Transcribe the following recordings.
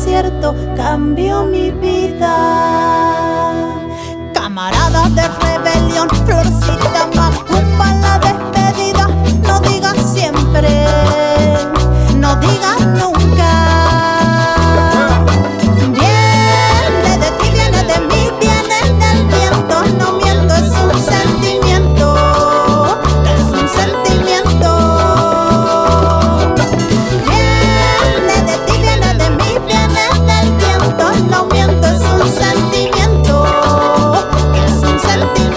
desierto cambió mi vida. Camarada de rebelión, florcita macumba la despedida. No digas siempre, no digas nunca. Viene de ti, viene de mí, viene del viento. No miento, es un sentimiento, es un sentimiento. Viene de ti, viene de mí, viene del viento. No miento, es un sentimiento, es un sentimiento.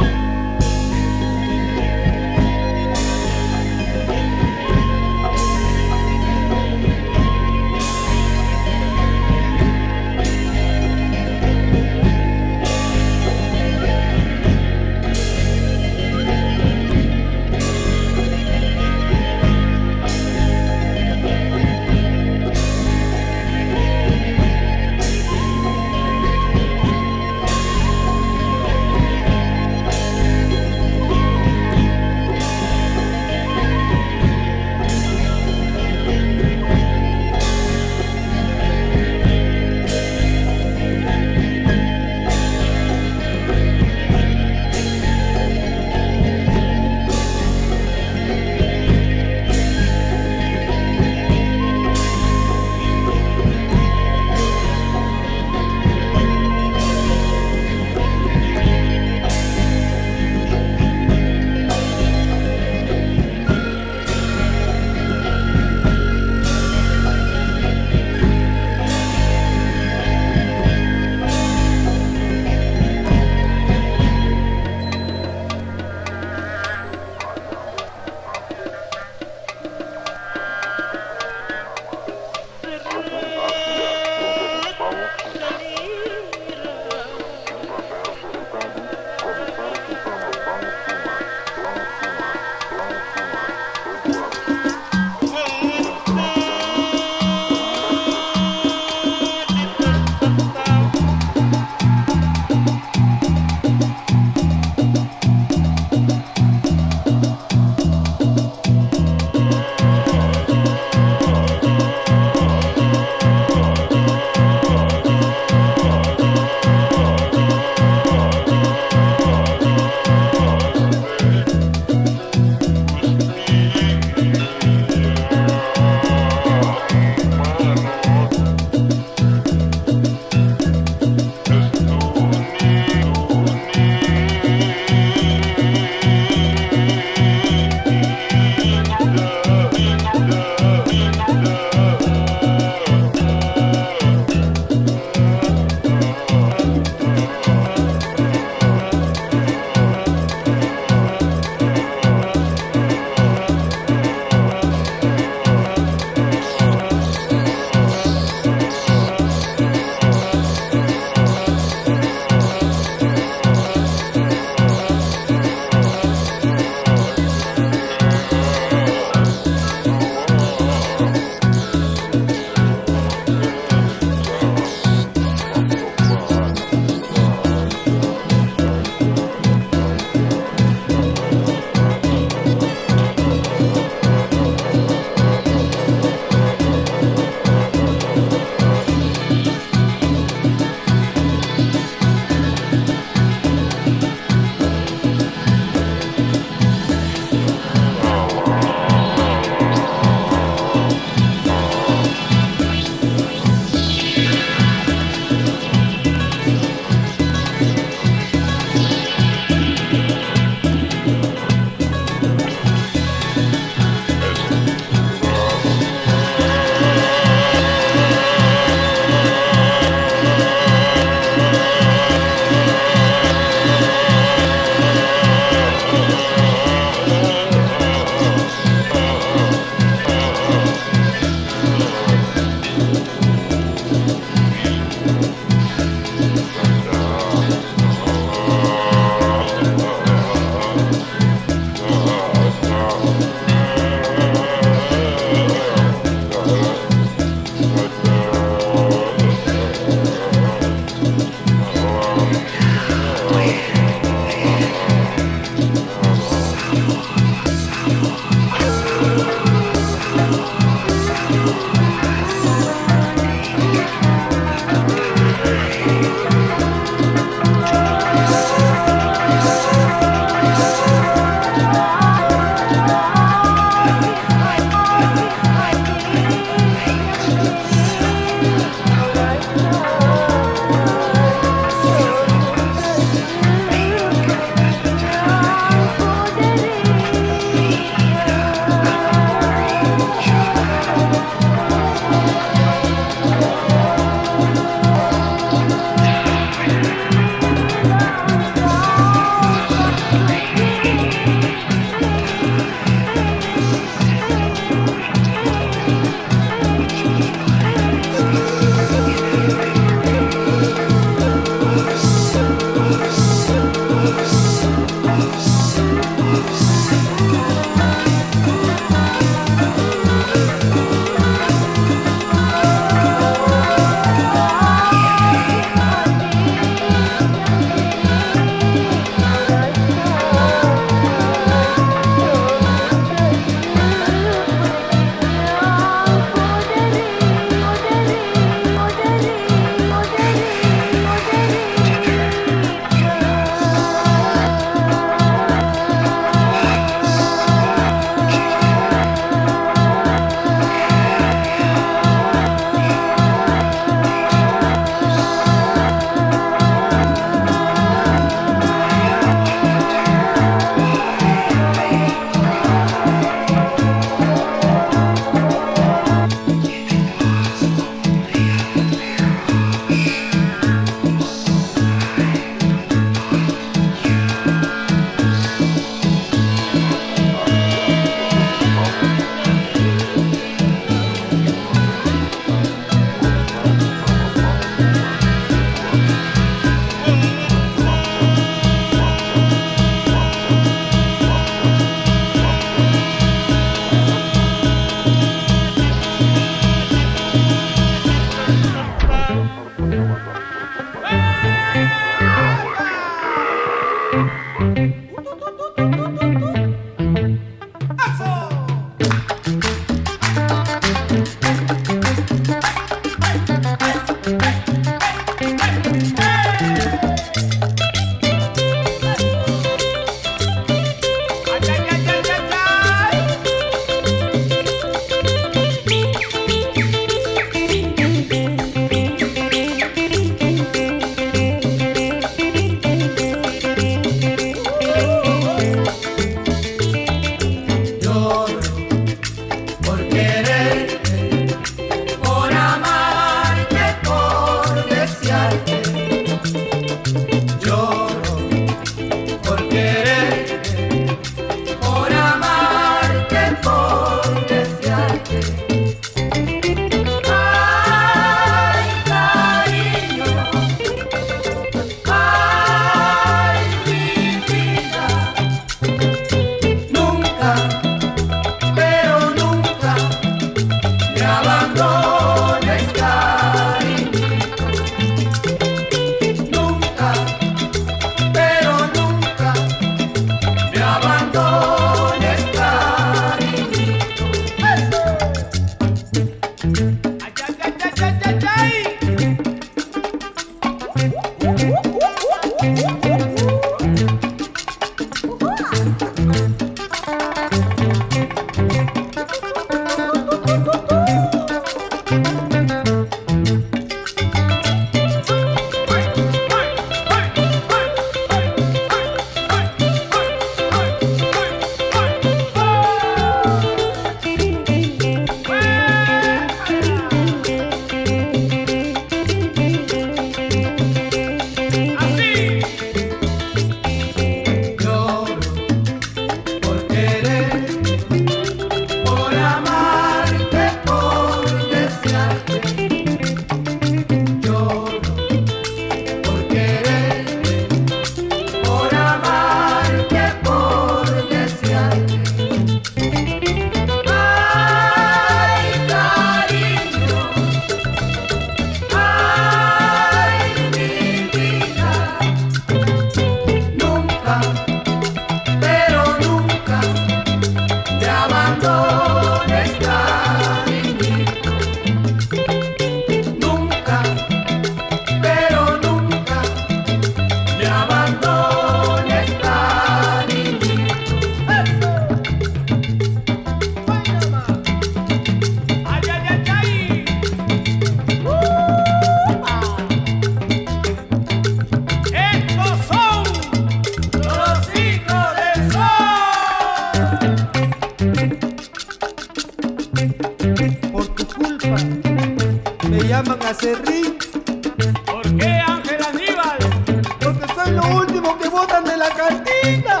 la cantina.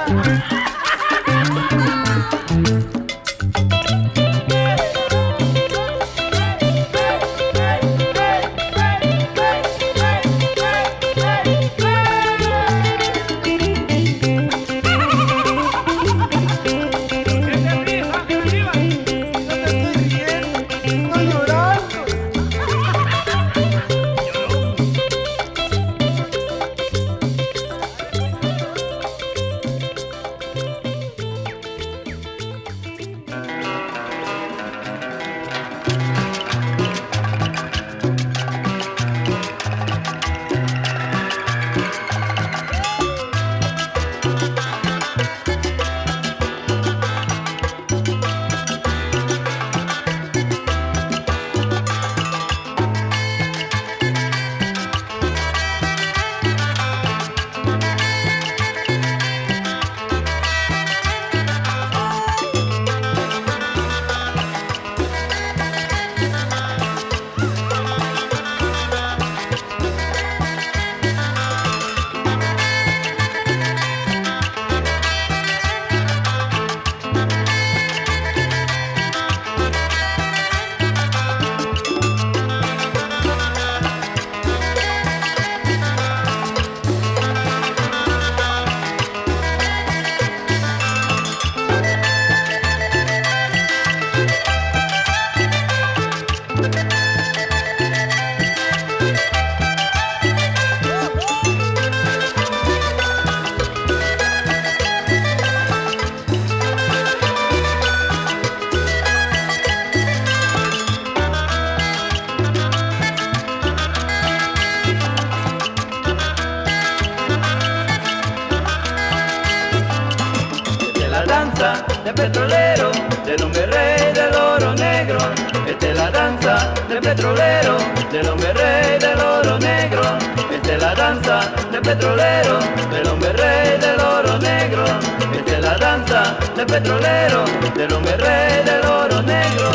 De petrolero, del hombre rey del oro negro. Esta es la danza de petrolero, del hombre rey del oro negro. Esta es la danza de petrolero, del hombre rey del oro negro. Esta es la danza de petrolero, del hombre rey del oro negro.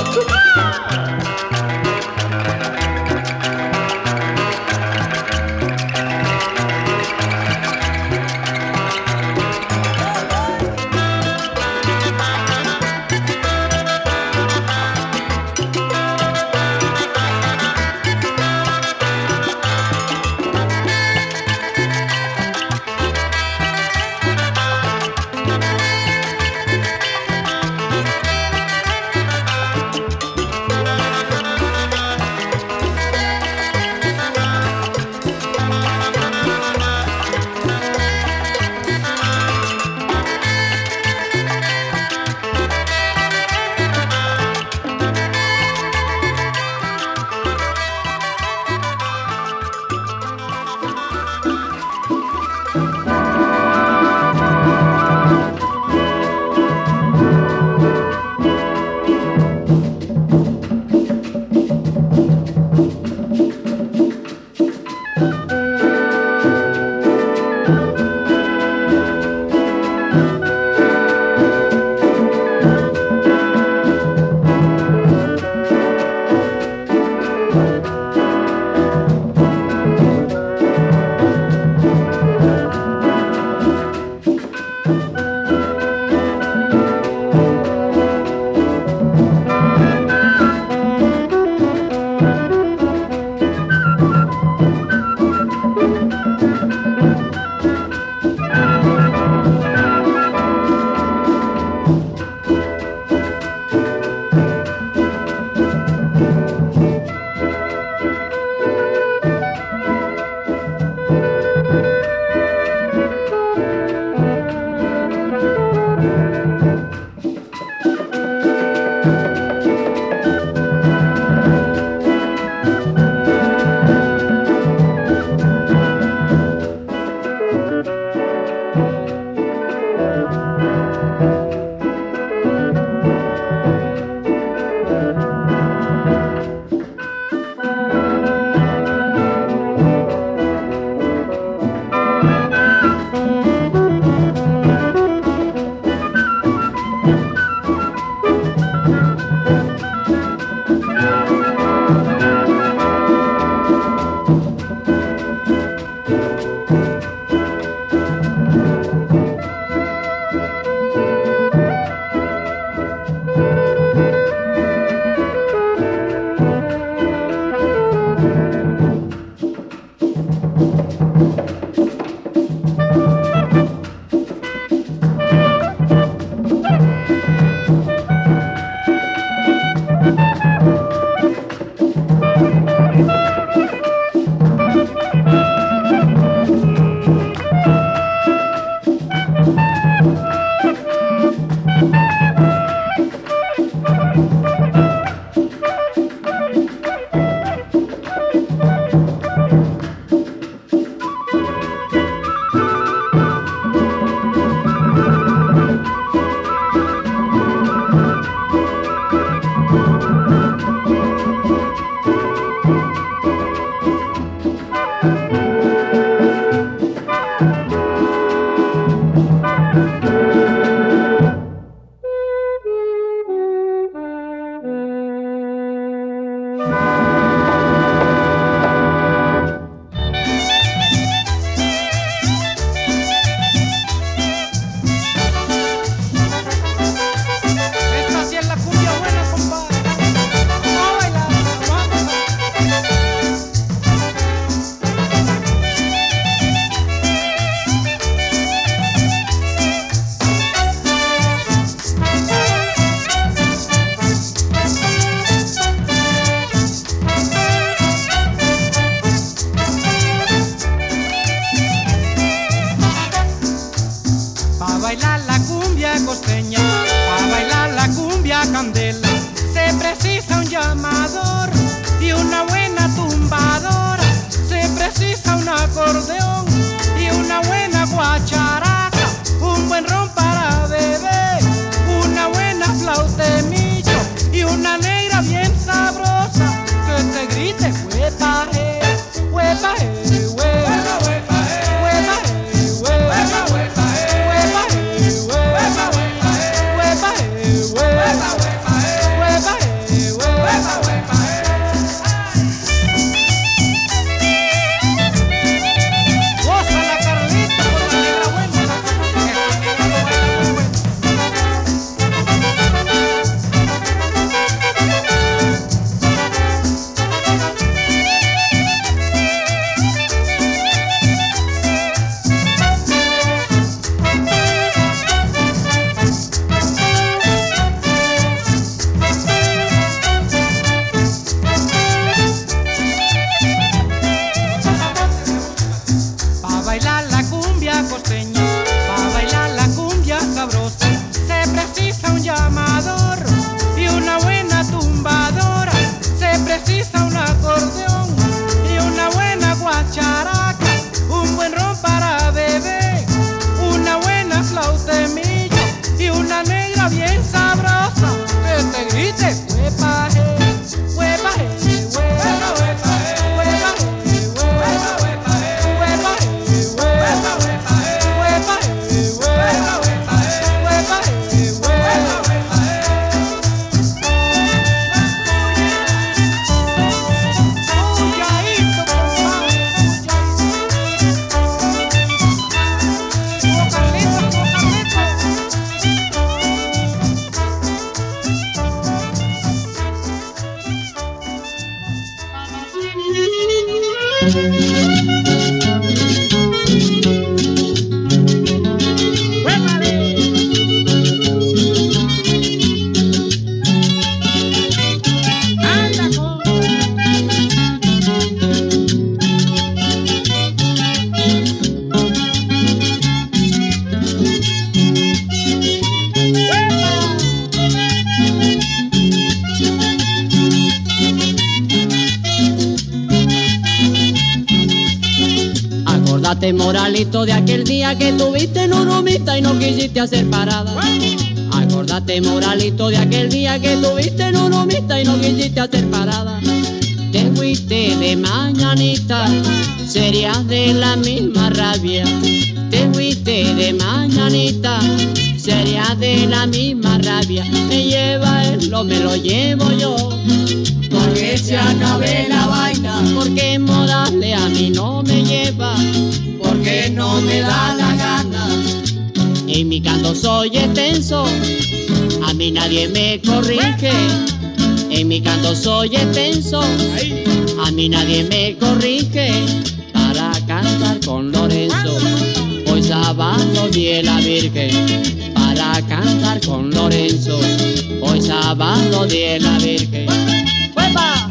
Acordate, Moralito, de aquel día que tuviste en Urumita y no quisiste hacer parada. Acordate, Moralito, de aquel día que tuviste en Urumita y no quisiste hacer parada. Te fuiste de mañanita, serías de la misma rabia. Te fuiste de mañanita, serías de la misma rabia. Me lleva él o me lo llevo yo, porque se acabe la vaina. Porque Morales a mí no me lleva, porque no me da la gana. En mi canto soy extenso, a mí nadie me corrige. En mi canto soy extenso, a mí nadie me corrige. Para cantar con Lorenzo, hoy sábado de la Virgen. Para cantar con Lorenzo, hoy sábado de la Virgen. ¡Huepa!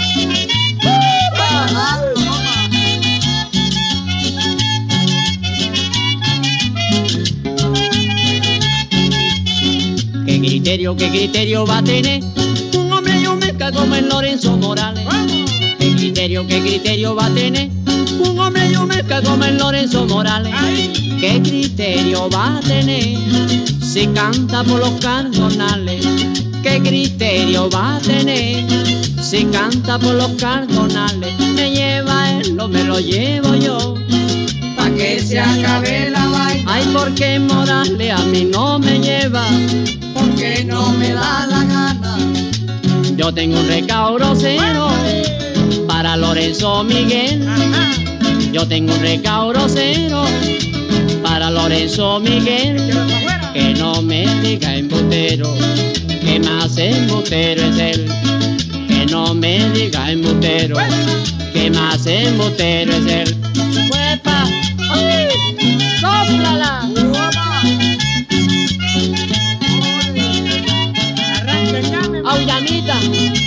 ¿Qué criterio va a tener un hombre y un merca como el Lorenzo Morales? ¿Qué criterio va a tener un hombre y un merca como el Lorenzo Morales? ¿Qué criterio va a tener si canta por los cardonales? ¿Qué criterio va a tener si canta por los cardonales? Me lleva él o me lo llevo yo, pa' que se acabe la vaina. Ay, porque Morales a mí no me lleva, porque no me da la gana. Yo tengo un recaudo cero para Lorenzo Miguel. Yo tengo un recaudo cero para Lorenzo Miguel. Que no me diga embustero, que más embustero es él. Que no me diga embustero, que más embustero es él. ¡Huepa! ¡Ay! ¡Sóplala! ¡Aullamita!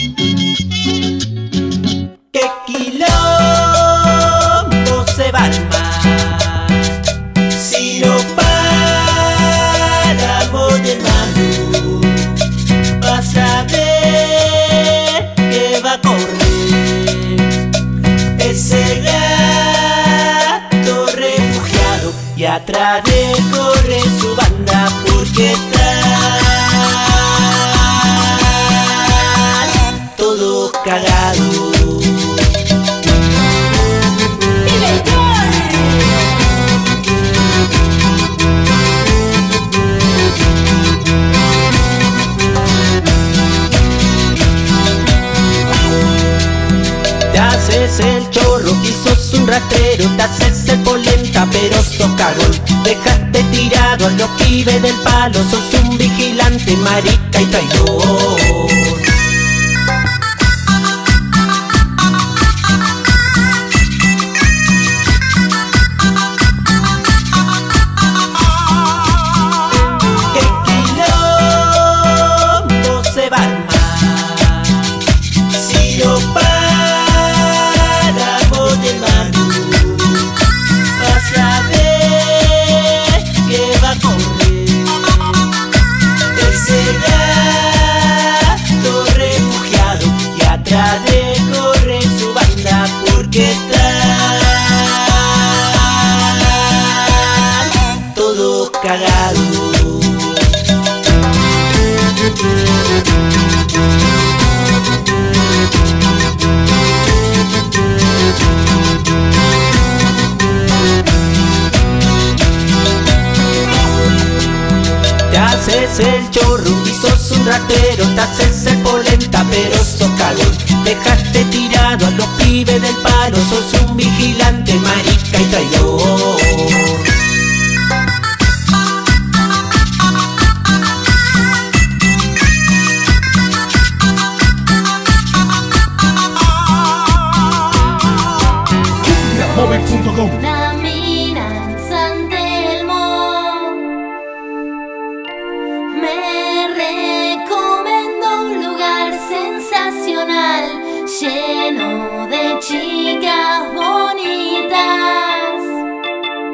¡Qué quilombo se va a armar si no paramos de mano! Vas a ver que va a correr ese gato refugiado, y atrás de corre su banda, porque están todos cagados. Te haces el chorro y sos un rastrero, te haces el polenta pero sos cagón. Dejaste tirado a los pibes del palo, sos un vigilante, marica y traidor. ¡Qué quilombo se va a armar si no paramos de mano! Vas a ver que va a correr ese gato refugiado, y atrás de corre su banda, porque están todos cagados. Te haces el chorro y sos un ratero, te haces el polenta pero sos cagón. Dejaste tirado a los pibes del palo, sos un vigilante, marica y traidor. La mina en San Telmo me recomendó un lugar sensacional, lleno de chicas bonitas.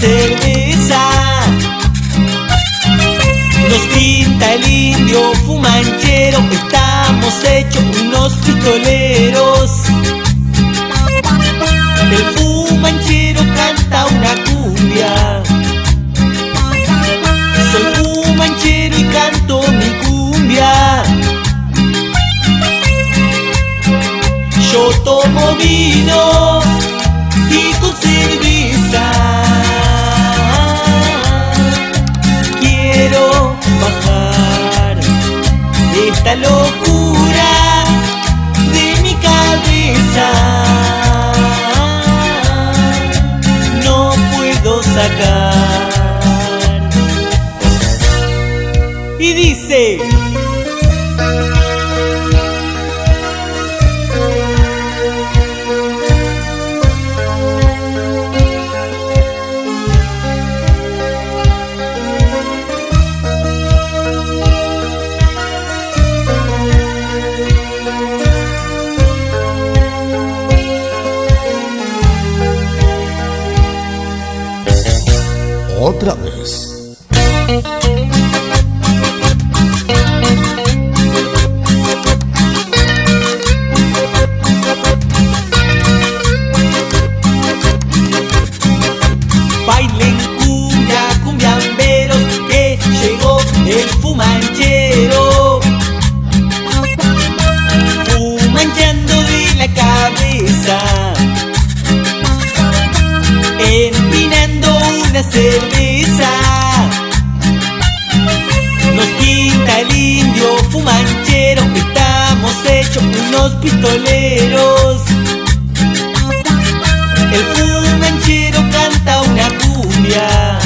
cerveza. Nos pinta el indio fumanchero, estamos hechos unos pistoleros. El fumanchero canta una cumbia. Soy fumanchero y canto mi cumbia. Yo tomo vino y con cerveza quiero bajar esta locura de mi cabeza. No puedo sacar. Y dice: otra vez. Bailen cumbia, cumbiamberos, que llegó el fumanchero. Fumanchando de la cabeza, empinando una cerveza. Nos pinta el indio fumanchero, estamos hechos unos pistoleros. El fumanchero canta una cumbia.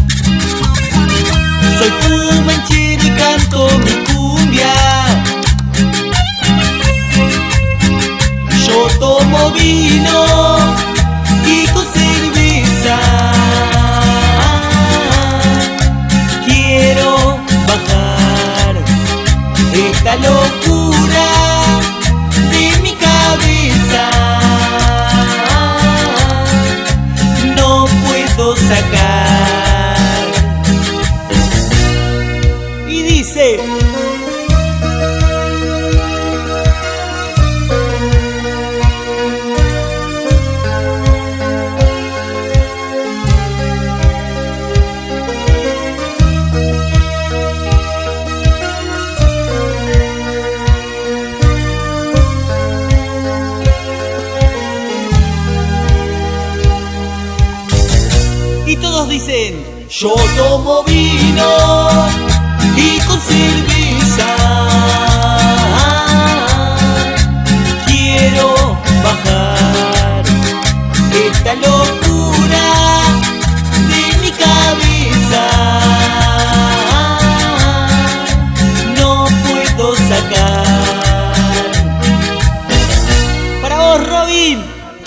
Soy fumanchero y canto mi cumbia. Yo tomo vino y con cerveza quiero bajar esta locura de mi cabeza. No puedo sacar. Y dice: y todos dicen: yo tomo vino y con cerveza quiero bajar esta locura de mi cabeza. No puedo sacar. Para vos, Robin.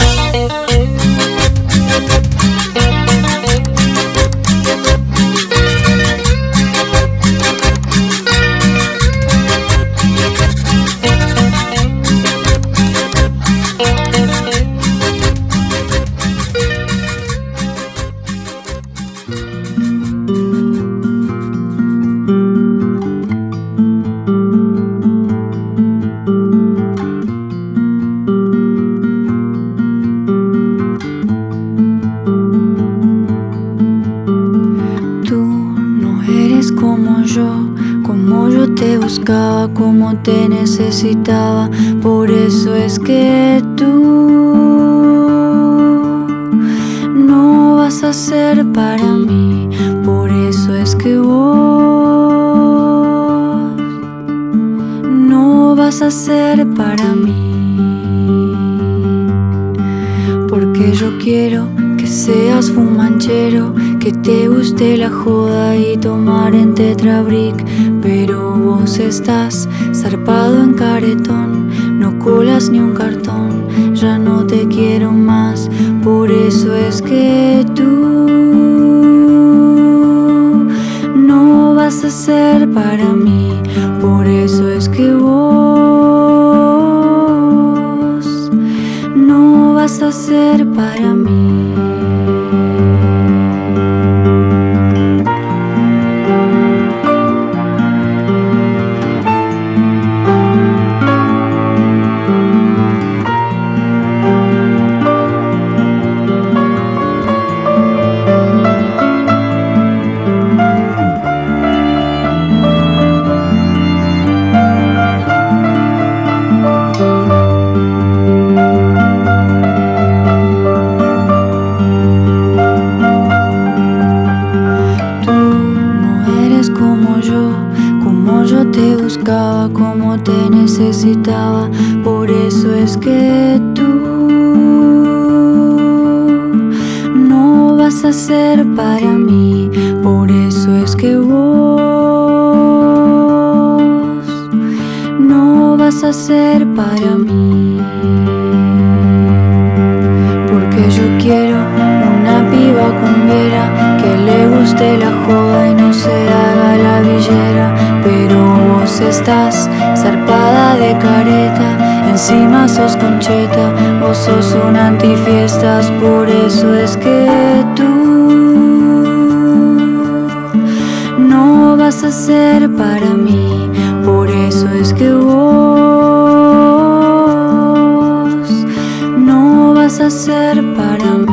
Como te necesitaba, por eso es que tú no vas a ser para mí, por eso es que vos no vas a ser para mí, porque yo quiero que seas fumanchero, que te guste la joda y tomar en tetrabric, pero vos estás zarpado en caretón, no colas ni un cartón, ya no te quiero más, por eso es que tú no vas a ser para mí, por eso es que vos no vas a ser para mí. a ser para mí, por eso es que vos no vas a ser para mí. Porque yo quiero una piba cumbiera que le guste la joda y no se haga la villera. Pero vos estás zarpada de careta, encima sos concheta, vos sos un antifiestas. Por eso es que tú no vas a ser para mí, por eso es que vos no vas a ser para mí.